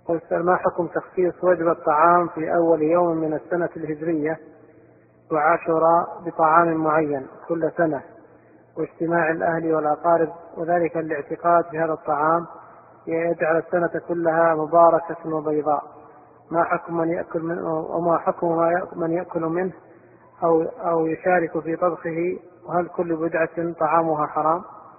قلت ما حكم تخصيص وجبة طعام في أول يوم من السنة الهجرية وعاشوراء بطعام معين كل سنة واجتماع الأهل والأقارب، وذلك الاعتقاد في هذا الطعام يجعل السنة كلها مباركة وبيضاء؟ ما حكم من يأكل منه، وما حكم من يأكل منه أو يشارك في طبخه، وهل كل بدعة طعامها حرام؟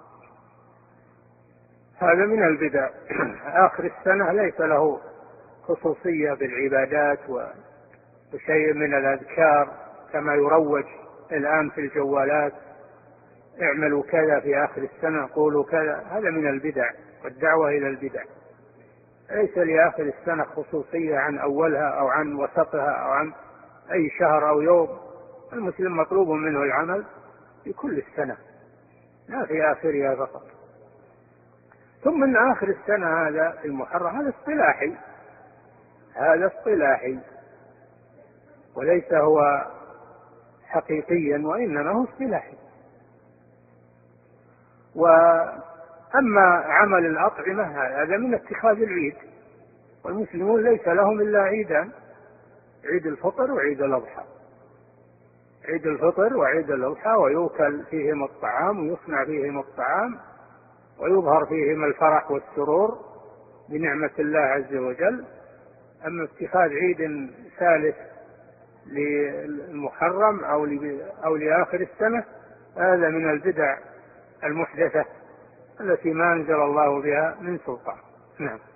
هذا من البدع. آخر السنة ليس له خصوصية بالعبادات وشيء من الأذكار كما يروج الآن في الجوالات، اعملوا كذا في آخر السنة، قولوا كذا. هذا من البدع والدعوة إلى البدع. ليس لآخر السنة خصوصية عن أولها أو عن وسطها أو عن أي شهر أو يوم. المسلم مطلوب منه العمل في كل السنة لا في آخرها فقط. ثم من آخر السنة هذا المحرم هذا اصطلاحي وليس هو حقيقيا، وإنما هو اصطلاحي. وأما عمل الأطعمة هذا من اتخاذ العيد، والمسلمون ليس لهم إلا عيدان: عيد الفطر وعيد الأضحى. عيد الفطر وعيد الأضحى، ويؤكل فيهم الطعام ويصنع فيهم الطعام ويظهر فيهم الفرح والسرور بنعمة الله عز وجل. أما اتخاذ عيد ثالث للمحرم أو لآخر السنة هذا من البدع المحدثة التي ما أنزل الله بها من سلطان. نعم.